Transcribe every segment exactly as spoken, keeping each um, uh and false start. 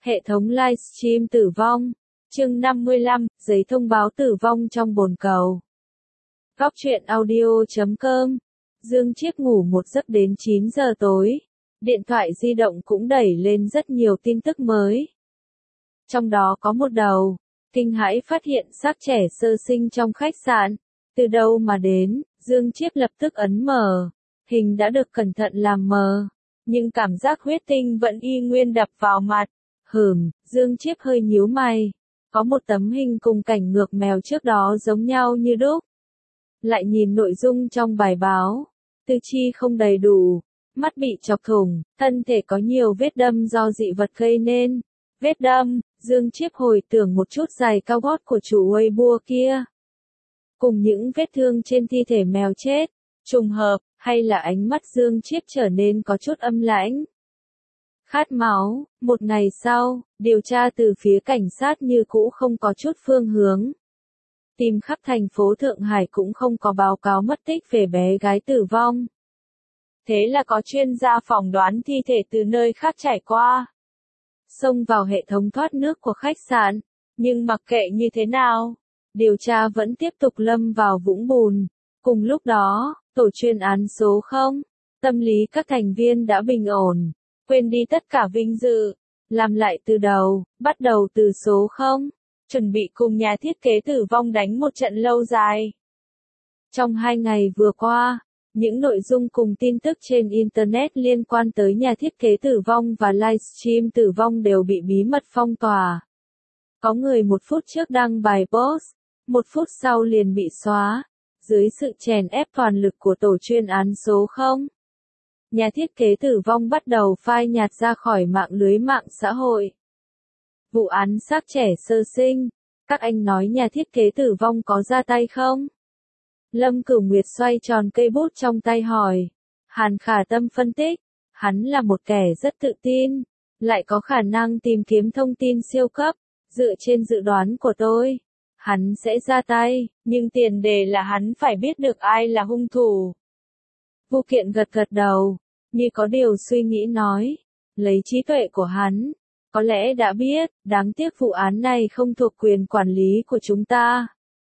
Hệ thống livestream tử vong. Chương năm mươi lăm, giấy thông báo tử vong trong bồn cầu. Góc truyện audio chấm com. Dương Chiếc ngủ một giấc đến chín giờ tối. Điện thoại di động cũng đẩy lên rất nhiều tin tức mới. Trong đó có một đầu, kinh hãi phát hiện xác trẻ sơ sinh trong khách sạn. Từ đâu mà đến, Dương Chiếc lập tức ấn mở. Hình đã được cẩn thận làm mờ, nhưng cảm giác huyết tinh vẫn y nguyên đập vào mặt. Hửm, Dương Chiếc hơi nhíu mày. Có một tấm hình cùng cảnh ngược mèo trước đó giống nhau như đúc. Lại nhìn nội dung trong bài báo. Tư chi không đầy đủ, mắt bị chọc thủng, thân thể có nhiều vết đâm do dị vật gây nên. Vết đâm, Dương Chiếc hồi tưởng một chút giày cao gót của chủ Weibo kia. Cùng những vết thương trên thi thể mèo chết. Trùng hợp, hay là ánh mắt Dương Chiếc trở nên có chút âm lãnh. Khát máu, một ngày sau, điều tra từ phía cảnh sát như cũ không có chút phương hướng. Tìm khắp thành phố Thượng Hải cũng không có báo cáo mất tích về bé gái tử vong. Thế là có chuyên gia phỏng đoán thi thể từ nơi khác trải qua. Xông vào hệ thống thoát nước của khách sạn, nhưng mặc kệ như thế nào, điều tra vẫn tiếp tục lâm vào vũng bùn. Cùng lúc đó, tổ chuyên án số không, tâm lý các thành viên đã bình ổn, quên đi tất cả vinh dự, làm lại từ đầu, bắt đầu từ số không, chuẩn bị cùng nhà thiết kế tử vong đánh một trận lâu dài. Trong hai ngày vừa qua, những nội dung cùng tin tức trên Internet liên quan tới nhà thiết kế tử vong và livestream tử vong đều bị bí mật phong tỏa. Có người một phút trước đăng bài post, một phút sau liền bị xóa. Dưới sự chèn ép toàn lực của tổ chuyên án số không, nhà thiết kế tử vong bắt đầu phai nhạt ra khỏi mạng lưới mạng xã hội. Vụ án xác trẻ sơ sinh, các anh nói nhà thiết kế tử vong có ra tay không? Lâm Cửu Nguyệt xoay tròn cây bút trong tay hỏi. Hàn Khả Tâm phân tích, hắn là một kẻ rất tự tin, lại có khả năng tìm kiếm thông tin siêu cấp, dựa trên dự đoán của tôi. Hắn sẽ ra tay, nhưng tiền đề là hắn phải biết được ai là hung thủ. Vu Kiện gật gật đầu, như có điều suy nghĩ nói, lấy trí tuệ của hắn, có lẽ đã biết, đáng tiếc vụ án này không thuộc quyền quản lý của chúng ta.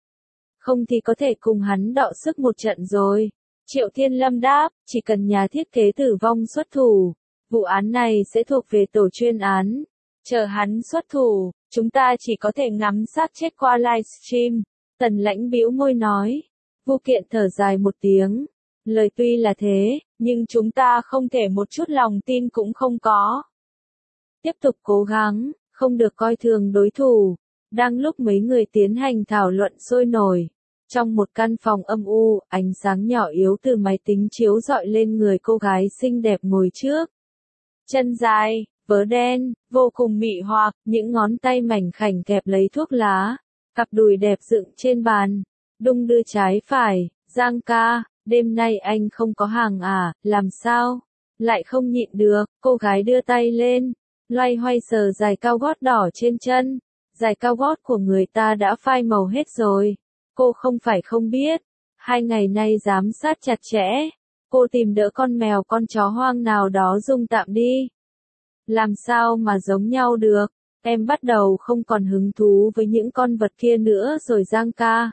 Không thì có thể cùng hắn đọ sức một trận rồi. Triệu Thiên Lâm đáp, chỉ cần nhà thiết kế tử vong xuất thủ, vụ án này sẽ thuộc về tổ chuyên án. Chờ hắn xuất thủ, chúng ta chỉ có thể ngắm xác chết qua livestream. Tần Lãnh bĩu môi nói. Vu Kiện thở dài một tiếng. Lời tuy là thế, nhưng chúng ta không thể một chút lòng tin cũng không có. Tiếp tục cố gắng, không được coi thường đối thủ. Đang lúc mấy người tiến hành thảo luận sôi nổi. Trong một căn phòng âm u, ánh sáng nhỏ yếu từ máy tính chiếu rọi lên người cô gái xinh đẹp ngồi trước. Chân dài, vớ đen, vô cùng mị hoặc, những ngón tay mảnh khảnh kẹp lấy thuốc lá, cặp đùi đẹp dựng trên bàn, đung đưa trái phải. Giang ca, đêm nay anh không có hàng à, làm sao? Lại không nhịn được, cô gái đưa tay lên, loay hoay sờ giày cao gót đỏ trên chân. Giày cao gót của người ta đã phai màu hết rồi. Cô không phải không biết, hai ngày nay giám sát chặt chẽ, cô tìm đỡ con mèo con chó hoang nào đó dùng tạm đi. Làm sao mà giống nhau được, em bắt đầu không còn hứng thú với những con vật kia nữa rồi Giang ca.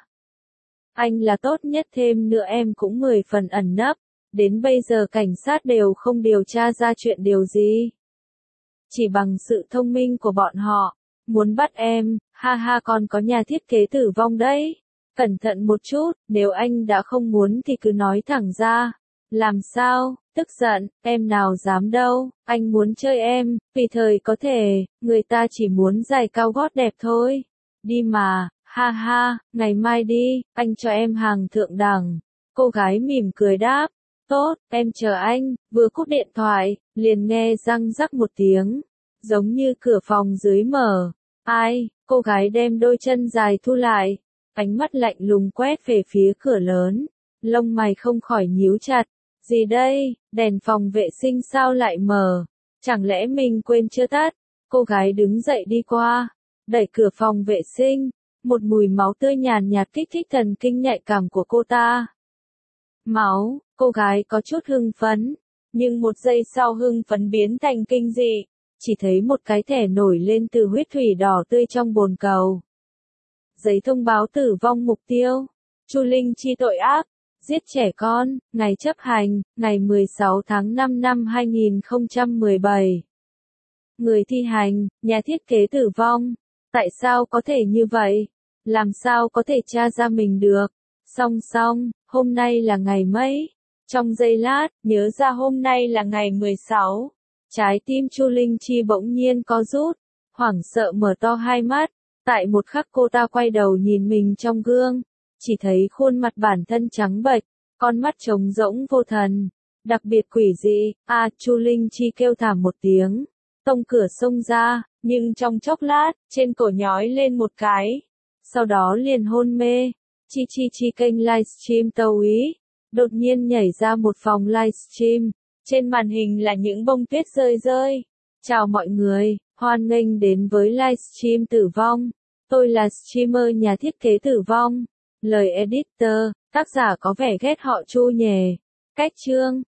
Anh là tốt nhất, thêm nữa em cũng mười phần ẩn nấp, đến bây giờ cảnh sát đều không điều tra ra chuyện điều gì. Chỉ bằng sự thông minh của bọn họ, muốn bắt em, ha ha, còn có nhà thiết kế tử vong đấy. Cẩn thận một chút, nếu anh đã không muốn thì cứ nói thẳng ra. Làm sao, tức giận, em nào dám đâu, anh muốn chơi em, tùy thời có thể, người ta chỉ muốn giày cao gót đẹp thôi. Đi mà, ha ha, ngày mai đi, anh cho em hàng thượng đẳng. Cô gái mỉm cười đáp, tốt, em chờ anh. Vừa cúp điện thoại, liền nghe răng rắc một tiếng, giống như cửa phòng dưới mở. Ai, cô gái đem đôi chân dài thu lại, ánh mắt lạnh lùng quét về phía cửa lớn, lông mày không khỏi nhíu chặt. Gì đây, đèn phòng vệ sinh sao lại mở? Chẳng lẽ mình quên chưa tắt? Cô gái đứng dậy đi qua, đẩy cửa phòng vệ sinh, một mùi máu tươi nhàn nhạt kích thích thần kinh nhạy cảm của cô ta. Máu, cô gái có chút hưng phấn, nhưng một giây sau hưng phấn biến thành kinh dị. chỉ thấy một cái thẻ nổi lên từ huyết thủy đỏ tươi trong bồn cầu. Giấy thông báo tử vong mục tiêu. Chu Linh Chi tội ác, giết trẻ con, ngày chấp hành, ngày mười sáu tháng năm năm hai nghìn không trăm mười bảy. Người thi hành, nhà thiết kế tử vong. Tại sao có thể như vậy? Làm sao có thể tra ra mình được? Song song, hôm nay là ngày mấy? Trong giây lát, nhớ ra hôm nay là ngày mười sáu. Trái tim Chu Linh Chi bỗng nhiên co rút, hoảng sợ mở to hai mắt. Tại một khắc cô ta quay đầu nhìn mình trong gương, chỉ thấy khuôn mặt bản thân trắng bệch, con mắt trống rỗng vô thần, đặc biệt quỷ dị. A, Chu Linh Chi kêu thảm một tiếng, tông cửa xông ra, nhưng trong chốc lát, trên cổ nhói lên một cái, sau đó liền hôn mê. Chi chi chi kênh livestream Tâu Ý, đột nhiên nhảy ra một phòng livestream, trên màn hình là những bông tuyết rơi rơi. Chào mọi người, hoan nghênh đến với livestream tử vong. Tôi là streamer nhà thiết kế tử vong. Lời editor, tác giả có vẻ ghét họ Chu nhề. Cách chương